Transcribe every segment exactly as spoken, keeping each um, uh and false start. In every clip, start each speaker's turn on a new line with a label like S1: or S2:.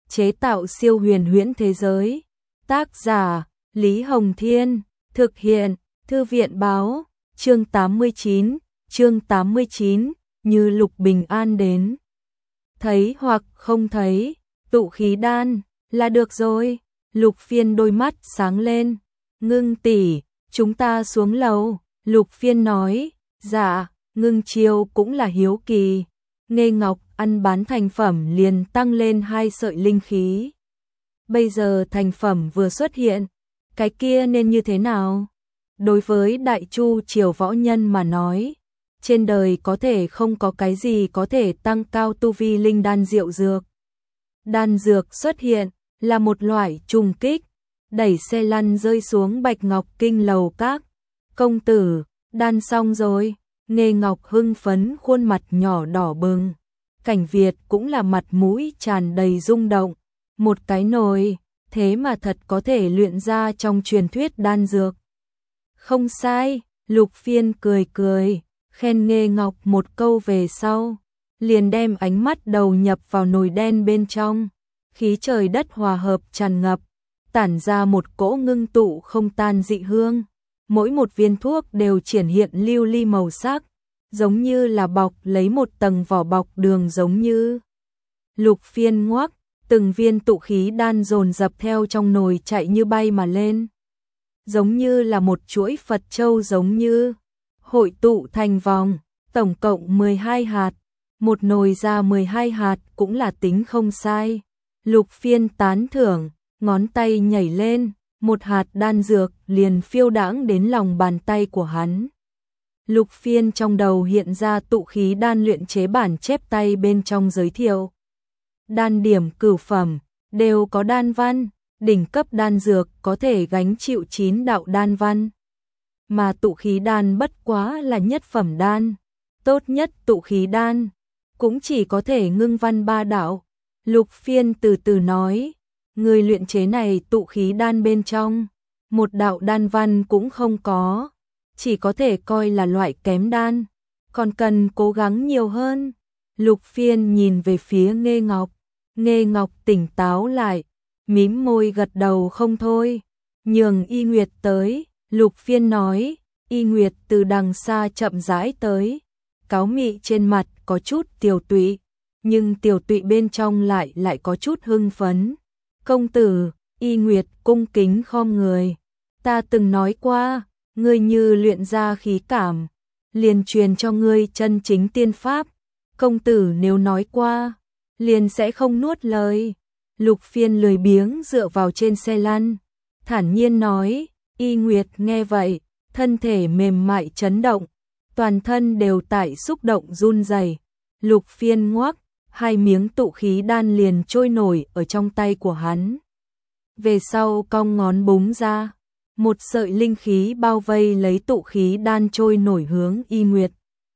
S1: chế tạo siêu huyền huyễn thế giới. Tác giả Lý Hồng Thiên, thực hiện Thư viện Báo. Chương tám mươi chín, chương tám mươi chín, như Lục Bình An đến. Thấy hoặc không thấy, tụ khí đan là được rồi. Lục Phiên đôi mắt sáng lên. Ngưng tỷ, chúng ta xuống lầu. Lục Phiên nói. Dạ. Ngưng Chiêu cũng là hiếu kỳ. Nghê Ngọc ăn bán thành phẩm liền tăng lên hai sợi linh khí. Bây giờ thành phẩm vừa xuất hiện, cái kia nên như thế nào? Đối với Đại Chu triều võ nhân mà nói, trên đời có thể không có cái gì có thể tăng cao tu vi linh đan diệu dược. Đan dược xuất hiện là một loại trùng kích, đẩy xe lăn rơi xuống Bạch Ngọc Kinh lầu các. Công tử, đan xong rồi. Nghê Ngọc hưng phấn, khuôn mặt nhỏ đỏ bừng. Cảnh Việt cũng là mặt mũi tràn đầy rung động. Một cái nồi, thế mà thật có thể luyện ra trong truyền thuyết đan dược. Không sai, Lục Phiên cười cười, khen Nghê Ngọc một câu về sau, liền đem ánh mắt đầu nhập vào nồi đen bên trong. Khí trời đất hòa hợp tràn ngập, tản ra một cỗ ngưng tụ không tan dị hương. Mỗi một viên thuốc đều triển hiện lưu ly màu sắc, giống như là bọc lấy một tầng vỏ bọc đường giống như. Lục Phiên ngoác, từng viên tụ khí đan dồn dập theo trong nồi chạy như bay mà lên. Giống như là một chuỗi Phật châu giống như. Hội tụ thành vòng, tổng cộng mười hai hạt. Một nồi ra mười hai hạt cũng là tính không sai. Lục Phiên tán thưởng, ngón tay nhảy lên. Một hạt đan dược liền phiêu đãng đến lòng bàn tay của hắn. Lục Phiên trong đầu hiện ra tụ khí đan luyện chế bản chép tay bên trong giới thiệu. Đan điểm cửu phẩm, đều có đan văn, đỉnh cấp đan dược có thể gánh chịu chín đạo đan văn. Mà tụ khí đan bất quá là nhất phẩm đan, tốt nhất tụ khí đan, cũng chỉ có thể ngưng văn ba đạo. Lục Phiên từ từ nói. Người luyện chế này tụ khí đan bên trong, một đạo đan văn cũng không có, chỉ có thể coi là loại kém đan, còn cần cố gắng nhiều hơn. Lục Phiên nhìn về phía Nghê Ngọc, Nghê Ngọc tỉnh táo lại, mím môi gật đầu không thôi, nhường Y Nguyệt tới. Lục Phiên nói, Y Nguyệt từ đằng xa chậm rãi tới, cáo mị trên mặt có chút tiều tụy, nhưng tiều tụy bên trong lại lại có chút hưng phấn. Công tử, Y Nguyệt cung kính khom người. Ta từng nói qua, ngươi như luyện ra khí cảm, liền truyền cho ngươi chân chính tiên pháp. Công tử nếu nói qua, liền sẽ không nuốt lời. Lục Phiên lười biếng dựa vào trên xe lăn, thản nhiên nói. Y Nguyệt nghe vậy, thân thể mềm mại chấn động, toàn thân đều tại xúc động run rẩy. Lục Phiên ngoác, hai miếng tụ khí đan liền trôi nổi ở trong tay của hắn. Về sau cong ngón búng ra, một sợi linh khí bao vây lấy tụ khí đan trôi nổi hướng Y Nguyệt.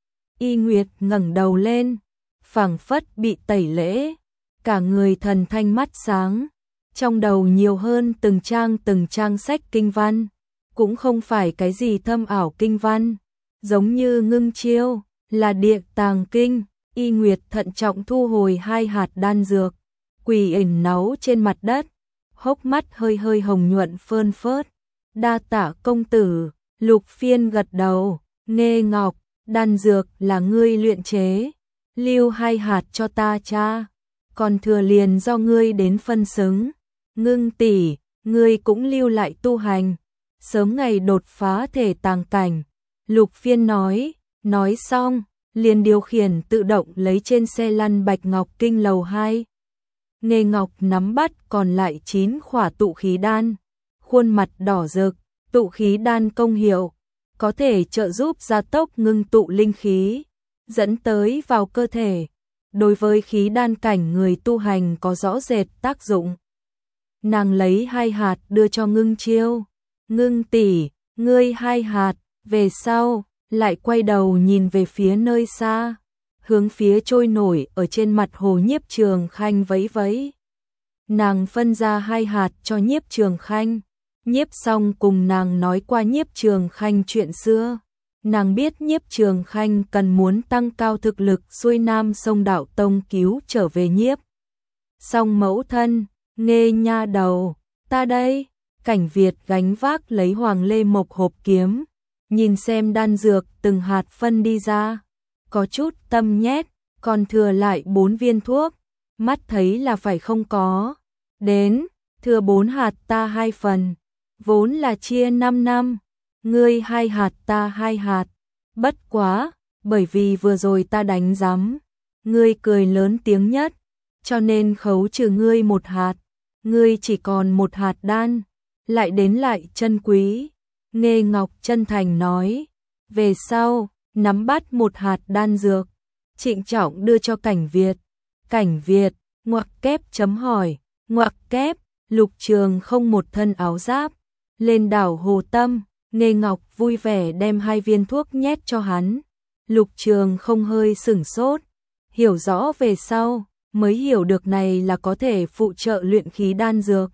S1: Y Nguyệt ngẩng đầu lên, phảng phất bị tẩy lễ, cả người thần thanh mắt sáng, trong đầu nhiều hơn từng trang từng trang sách kinh văn, cũng không phải cái gì thâm ảo kinh văn, giống như Ngưng Chiêu, là địa tàng kinh. Y Nguyệt thận trọng thu hồi hai hạt đan dược, quỳ ẩn náu trên mặt đất, hốc mắt hơi hơi hồng nhuận phơn phớt. Đa tạ công tử. Lục Phiên gật đầu. Nghê Ngọc, đan dược là ngươi luyện chế, lưu hai hạt cho ta cha, còn thừa liền do ngươi đến phân xứng. Ngưng tỷ, ngươi cũng lưu lại tu hành, sớm ngày đột phá thể tàng cảnh. Lục Phiên nói, nói xong liền điều khiển tự động lấy trên xe lăn Bạch Ngọc Kinh lầu hai. Nghê Ngọc nắm bắt còn lại chín khỏa tụ khí đan, khuôn mặt đỏ rực. Tụ khí đan công hiệu có thể trợ giúp gia tốc ngưng tụ linh khí, dẫn tới vào cơ thể, đối với khí đan cảnh người tu hành có rõ rệt tác dụng. Nàng lấy hai hạt đưa cho Ngưng Chiêu. Ngưng tỷ, ngươi hai hạt. Về sau lại quay đầu nhìn về phía nơi xa, hướng phía trôi nổi ở trên mặt hồ Nhiếp Trường Khanh vẫy vẫy. Nàng phân ra hai hạt cho Nhiếp Trường Khanh. Nhiếp xong cùng nàng nói qua Nhiếp Trường Khanh chuyện xưa. Nàng biết Nhiếp Trường Khanh cần muốn tăng cao thực lực xuôi Nam Sông Đạo Tông cứu trở về Nhiếp Xong mẫu thân, Nghê nha đầu, ta đây. Cảnh Việt gánh vác lấy hoàng lê mộc hộp kiếm, nhìn xem đan dược từng hạt phân đi ra, có chút tâm nhét, còn thừa lại bốn viên thuốc, mắt thấy là phải không có. Đến, thừa bốn hạt ta hai phần, vốn là chia năm năm, ngươi hai hạt ta hai hạt, bất quá, bởi vì vừa rồi ta đánh giám, ngươi cười lớn tiếng nhất, cho nên khấu trừ ngươi một hạt, ngươi chỉ còn một hạt đan, lại đến lại chân quý. Nghê Ngọc chân thành nói, về sau, nắm bắt một hạt đan dược, trịnh trọng đưa cho Cảnh Việt. Cảnh Việt, ngoặc kép chấm hỏi, ngoặc kép, Lục Trường không một thân áo giáp, lên đảo Hồ Tâm, Nghê Ngọc vui vẻ đem hai viên thuốc nhét cho hắn. Lục Trường không hơi sửng sốt, hiểu rõ về sau, mới hiểu được này là có thể phụ trợ luyện khí đan dược.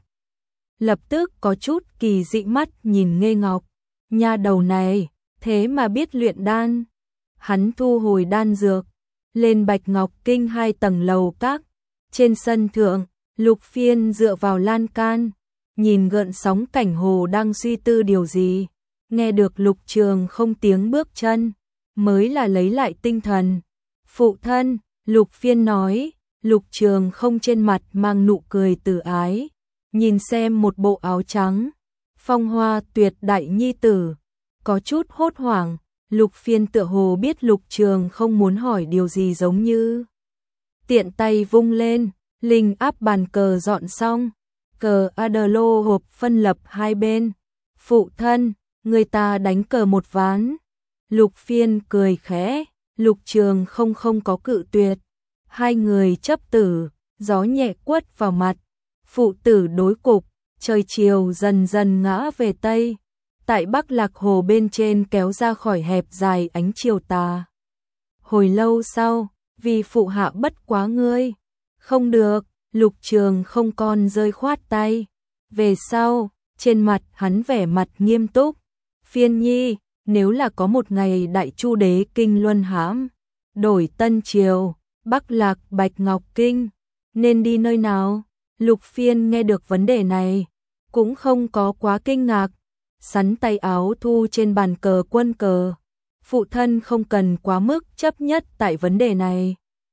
S1: Lập tức có chút kỳ dị mắt nhìn Nghê Ngọc, nha đầu này, thế mà biết luyện đan. Hắn thu hồi đan dược, lên Bạch Ngọc Kinh hai tầng lầu các, trên sân thượng, Lục Phiên dựa vào lan can, nhìn gợn sóng cảnh hồ đang suy tư điều gì, nghe được Lục Trường không tiếng bước chân, mới là lấy lại tinh thần. Phụ thân, Lục Phiên nói. Lục Trường không trên mặt mang nụ cười từ ái, nhìn xem một bộ áo trắng, phong hoa tuyệt đại nhi tử, có chút hốt hoảng. Lục Phiên tựa hồ biết Lục Trường không muốn hỏi điều gì giống như. Tiện tay vung lên, linh áp bàn cờ dọn xong, cờ Adalo hộp phân lập hai bên. Phụ thân, người ta đánh cờ một ván. Lục Phiên cười khẽ, Lục Trường không không có cự tuyệt. Hai người chấp tử, gió nhẹ quất vào mặt, phụ tử đối cục, trời chiều dần dần ngã về Tây, tại Bắc Lạc Hồ bên trên kéo ra khỏi hẹp dài ánh chiều tà. Hồi lâu sau, vì phụ hạ bất quá ngươi, không được, Lục Trường không còn rơi khoát tay. Về sau, trên mặt hắn vẻ mặt nghiêm túc, Phiên nhi, nếu là có một ngày Đại Chu Đế kinh luân hãm, đổi Tân Triều, Bắc Lạc Bạch Ngọc Kinh, nên đi nơi nào? Lục Phiên nghe được vấn đề này, cũng không có quá kinh ngạc, sắn tay áo thu trên bàn cờ quân cờ. Phụ thân không cần quá mức chấp nhất tại vấn đề này.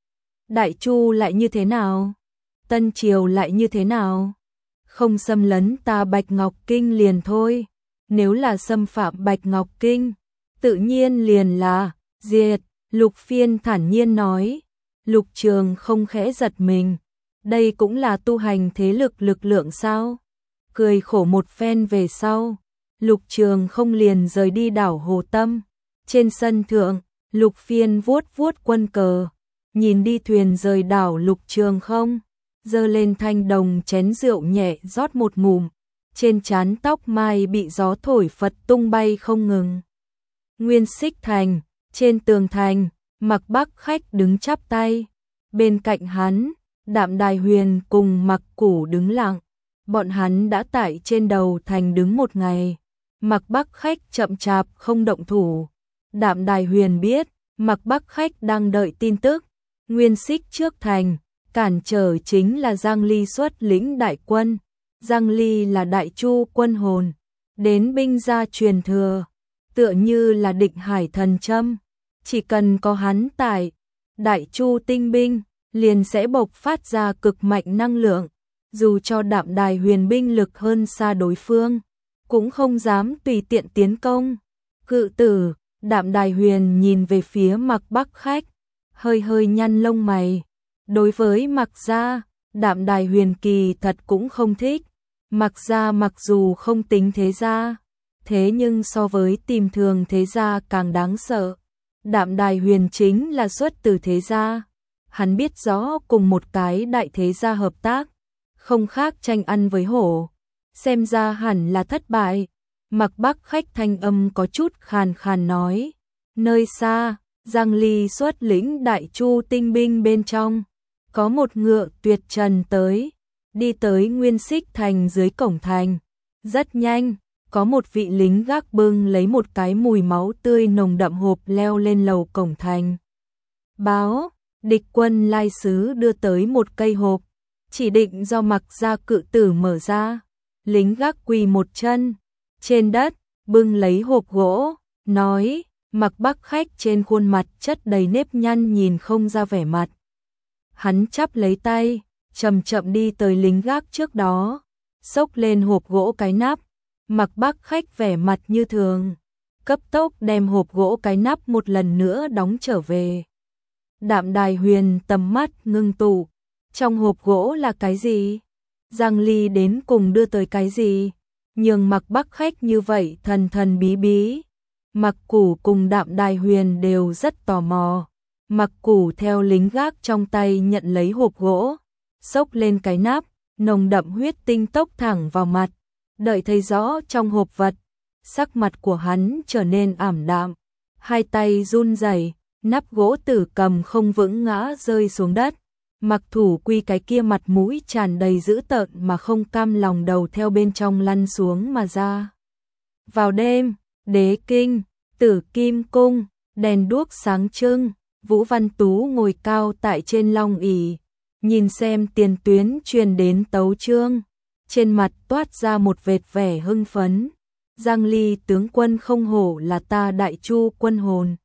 S1: Đại Chu lại như thế nào? Tân Triều lại như thế nào? Không xâm lấn ta Bạch Ngọc Kinh liền thôi. Nếu là xâm phạm Bạch Ngọc Kinh, tự nhiên liền là diệt. Lục Phiên thản nhiên nói. Lục Trường không khẽ giật mình, đây cũng là tu hành thế lực lực lượng sao? Cười khổ một phen về sau, Lục Trường không liền rời đi đảo Hồ Tâm. Trên sân thượng, Lục Phiên vuốt vuốt quân cờ, nhìn đi thuyền rời đảo Lục Trường không, giơ lên thanh đồng chén rượu nhẹ rót một ngụm, trên trán tóc mai bị gió thổi phật tung bay không ngừng. Nguyên Xích Thành, trên tường thành, Mạc Bắc Khách đứng chắp tay, bên cạnh hắn, Đạm Đài Huyền cùng Mạc Củ đứng lặng, bọn hắn đã tại trên đầu thành đứng một ngày. Mạc Bắc Khách chậm chạp không động thủ. Đạm Đài Huyền biết, Mạc Bắc Khách đang đợi tin tức. Nguyên Xích trước thành, cản trở chính là Giang Ly xuất lĩnh đại quân. Giang Ly là Đại Chu quân hồn, đến binh gia truyền thừa, tựa như là định hải thần châm. Chỉ cần có hắn tại, Đại Chu tinh binh liền sẽ bộc phát ra cực mạnh năng lượng, dù cho Đạm Đài Huyền binh lực hơn xa đối phương, cũng không dám tùy tiện tiến công. Cự tử, Đạm Đài Huyền nhìn về phía Mạc Bắc Khách, hơi hơi nhăn lông mày. Đối với Mạc gia, Đạm Đài Huyền kỳ thật cũng không thích. Mạc gia mặc dù không tính thế gia, thế nhưng so với tìm thường thế gia càng đáng sợ. Đạm Đài Huyền chính là xuất từ thế gia. Hắn biết rõ cùng một cái đại thế gia hợp tác, không khác tranh ăn với hổ. Xem ra hẳn là thất bại. Mạc Bắc Khách thanh âm có chút khàn khàn nói. Nơi xa, Giang Ly xuất lĩnh Đại Chu tinh binh bên trong. Có một ngựa tuyệt trần tới, đi tới Nguyên Xích Thành dưới cổng thành. Rất nhanh, có một vị lính gác bưng lấy một cái mùi máu tươi nồng đậm hộp leo lên lầu cổng thành. Báo, địch quân lai sứ đưa tới một cây hộp, chỉ định do Mặc gia cự tử mở ra. Lính gác quỳ một chân trên đất, bưng lấy hộp gỗ, nói, Mặc Bắc Khách trên khuôn mặt chất đầy nếp nhăn nhìn không ra vẻ mặt. Hắn chắp lấy tay, chậm chậm đi tới lính gác trước đó, xốc lên hộp gỗ cái nắp. Mặc Bắc Khách vẻ mặt như thường, cấp tốc đem hộp gỗ cái nắp một lần nữa đóng trở về. Đạm Đài Huyền tầm mắt ngưng tụ, trong hộp gỗ là cái gì? Giang Ly đến cùng đưa tới cái gì? Nhường Mặc Bắc Khách như vậy thần thần bí bí. Mặc Củ cùng Đạm Đài Huyền đều rất tò mò. Mặc Củ theo lính gác trong tay nhận lấy hộp gỗ, xốc lên cái nắp, nồng đậm huyết tinh tốc thẳng vào mặt. Đợi thấy rõ trong hộp vật, sắc mặt của hắn trở nên ảm đạm, hai tay run rẩy, nắp gỗ tử cầm không vững ngã rơi xuống đất. Mặc Thủ Quy cái kia mặt mũi tràn đầy dữ tợn mà không cam lòng đầu theo bên trong lăn xuống mà ra. Vào đêm, Đế Kinh, Tử Kim Cung, đèn đuốc sáng trưng, Vũ Văn Tú ngồi cao tại trên long ỷ, nhìn xem tiền tuyến truyền đến tấu chương, trên mặt toát ra một vệt vẻ hưng phấn. Giang Ly tướng quân không hổ là ta Đại Chu quân hồn.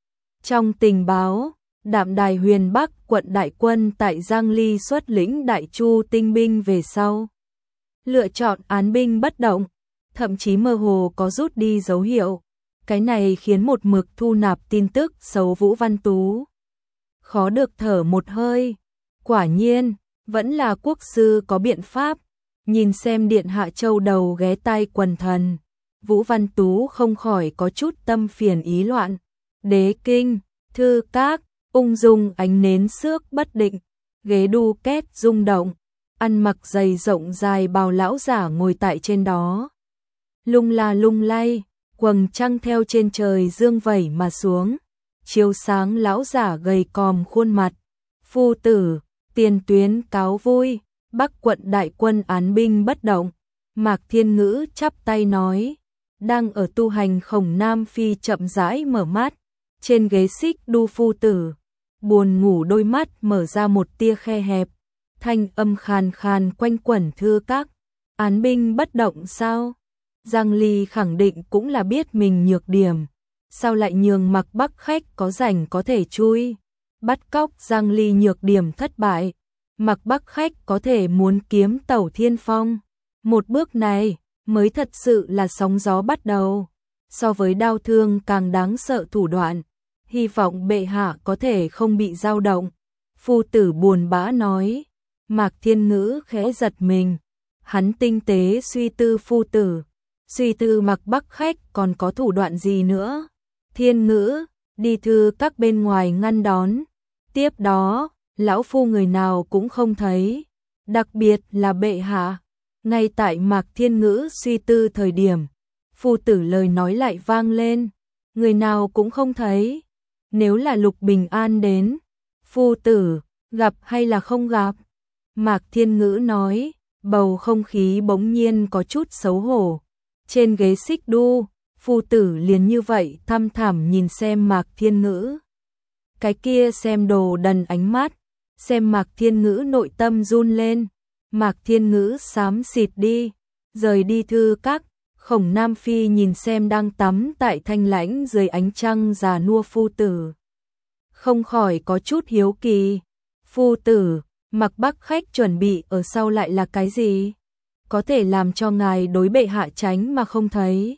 S1: Trong tình báo, Đạm Đài Huyền Bắc quận đại quân tại Giang Ly xuất lĩnh Đại Chu tinh binh về sau, lựa chọn án binh bất động, thậm chí mơ hồ có rút đi dấu hiệu. Cái này khiến một mực thu nạp tin tức xấu Vũ Văn Tú khó được thở một hơi. Quả nhiên, vẫn là quốc sư có biện pháp. Nhìn xem điện hạ châu đầu ghé tai quần thần, Vũ Văn Tú không khỏi có chút tâm phiền ý loạn. Đế Kinh, thư các, ung dung ánh nến xước bất định, ghế đu két rung động, ăn mặc giày rộng dài bào lão giả ngồi tại trên đó. Lung la lung lay, quầng trăng theo trên trời dương vẩy mà xuống, chiếu sáng lão giả gầy còm khuôn mặt. Phu tử, tiền tuyến cáo vui, Bắc quận đại quân án binh bất động. Mạc Thiên Ngữ chắp tay nói, đang ở tu hành Khổng Nam Phi chậm rãi mở mắt, trên ghế xích đu phu tử, buồn ngủ đôi mắt mở ra một tia khe hẹp, thanh âm khàn khàn quanh quẩn thư các, án binh bất động sao? Giang Ly khẳng định cũng là biết mình nhược điểm, sao lại nhường Mặc Bắc Khách có rảnh có thể chui, bắt cóc Giang Ly nhược điểm thất bại. Mặc Bắc Khách có thể muốn kiếm tẩu thiên phong, một bước này mới thật sự là sóng gió bắt đầu, so với đao thương càng đáng sợ thủ đoạn, hy vọng bệ hạ có thể không bị dao động. Phu tử buồn bã nói. Mạc Thiên Ngữ khẽ giật mình, hắn tinh tế suy tư phu tử, suy tư Mặc Bắc Khách còn có thủ đoạn gì nữa. Thiên Ngữ, đi thư các bên ngoài ngăn đón, tiếp đó lão phu người nào cũng không thấy, đặc biệt là bệ hạ. Ngay tại Mạc Thiên Ngữ suy tư thời điểm, phu tử lời nói lại vang lên, người nào cũng không thấy. Nếu là Lục Bình An đến, phu tử, gặp hay là không gặp? Mạc Thiên Ngữ nói, bầu không khí bỗng nhiên có chút xấu hổ. Trên ghế xích đu, phu tử liền như vậy thăm thẳm nhìn xem Mạc Thiên Ngữ. Cái kia xem đồ đần ánh mắt, xem Mạc Thiên Ngữ nội tâm run lên. Mạc Thiên Ngữ xám xịt đi, rời đi thư các. Khổng Nam Phi nhìn xem đang tắm tại thanh lãnh dưới ánh trăng già nua phu tử, không khỏi có chút hiếu kỳ. Phu tử, Mặc Bắc Khách chuẩn bị ở sau lại là cái gì? Có thể làm cho ngài đối bệ hạ tránh mà không thấy.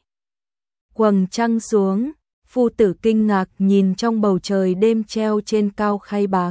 S1: Quầng trăng xuống, phu tử kinh ngạc nhìn trong bầu trời đêm treo trên cao khay bạc.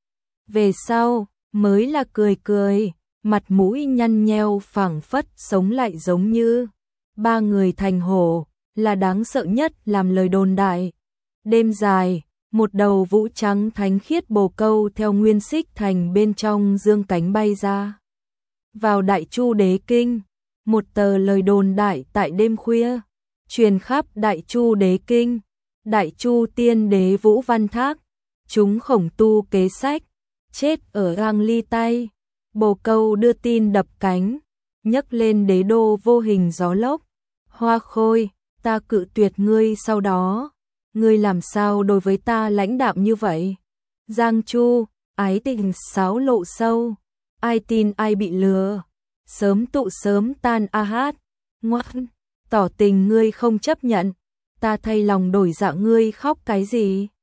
S1: Về sau, mới là cười cười, mặt mũi nhăn nheo phảng phất sống lại giống như ba người thành hổ, là đáng sợ nhất làm lời đồn đại. Đêm dài, một đầu vũ trắng thánh khiết bồ câu theo nguyên xích thành bên trong dương cánh bay ra. Vào Đại Chu Đế Kinh, một tờ lời đồn đại tại đêm khuya, truyền khắp Đại Chu Đế Kinh. Đại Chu tiên đế Vũ Văn Thác, chúng khổng tu kế sách, chết ở Giang Ly tay. Bồ câu đưa tin đập cánh, nhấc lên đế đô vô hình gió lốc. Hoa Khôi, ta cự tuyệt ngươi sau đó, ngươi làm sao đối với ta lãnh đạm như vậy? Giang Chu, ái tình sáo lộ sâu, ai tin ai bị lừa. Sớm tụ sớm tan a hát, ngoan, tỏ tình ngươi không chấp nhận, ta thay lòng đổi dạ ngươi khóc cái gì?